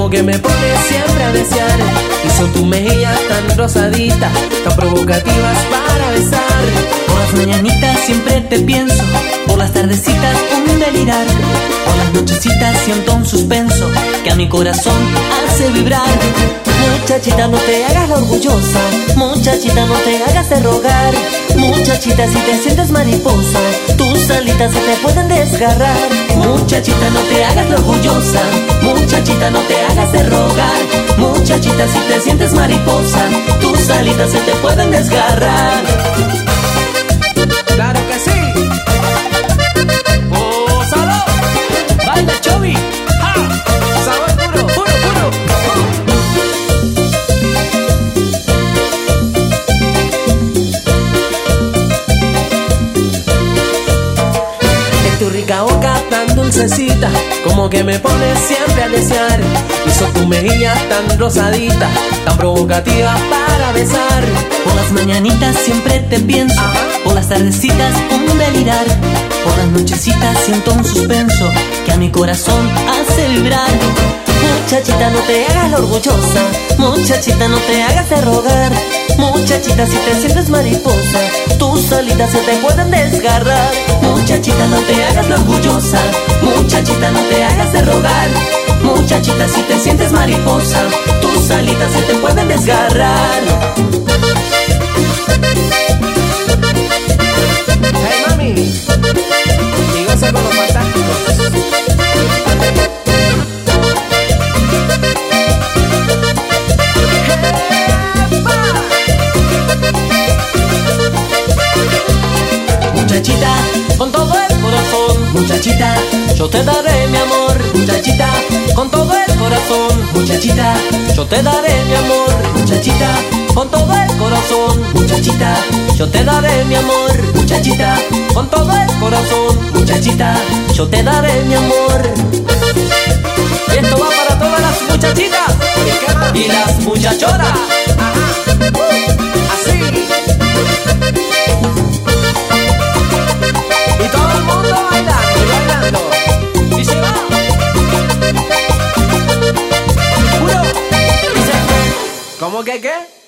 como que me pones siempre a desear. Y son tus mejillas tan rosaditas, tan provocativas para besar. Por las mañanitas siempre te pienso, por las tardecitas un delirar, por las nochecitas siento un suspenso que a mi corazón hace vibrar. Muchachita, no te hagas la orgullosa, muchachita, no te hagas de rogar. Muchachita, si te sientes mariposa, tus alitas se te pueden desgarrar. Muchachita, no te hagas la orgullosa, muchachita, no te hagas de rogar. Muchachita, si te sientes mariposa, tus alitas se te pueden desgarrar. ¡Claro que sí! ¡Gózalo! ¡Baila, Chovy! ¡Ja! ¡Sabor puro, puro, puro! De tu rica boca tan dulcecita, como que me pones siempre a desear. Y son tus mejillas tan rosaditas, tan provocativas para besar. Por las mañanitas siempre te pienso, por las tardecitas un delirar, por las nochecitas siento un suspenso que a mi corazón hace vibrar. Muchachita, no te hagas la orgullosa, muchachita, no te hagas de rogar. Muchachita, si te sientes mariposa, tus alitas se te pueden desgarrar. Muchachita, no te hagas la orgullosa, muchachita, no te hagas de rogar. Muchachita, si te sientes mariposa, tus alitas se te pueden desgarrar. Hey mami, y goza con los fantásticos. Muchachita, con todo el corazón, muchachita, yo te daré mi amor. Muchachita, con todo el corazón, muchachita, yo te daré mi amor. Muchachita, con todo el corazón, muchachita, yo te daré mi amor. Muchachita, con todo el corazón, muchachita, yo te daré mi amor. Y esto va para todas las muchachitas y las muchachoras. Así. Y todo el mundo bailando y bailando. Y se va. Puro. ¿Cómo que qué?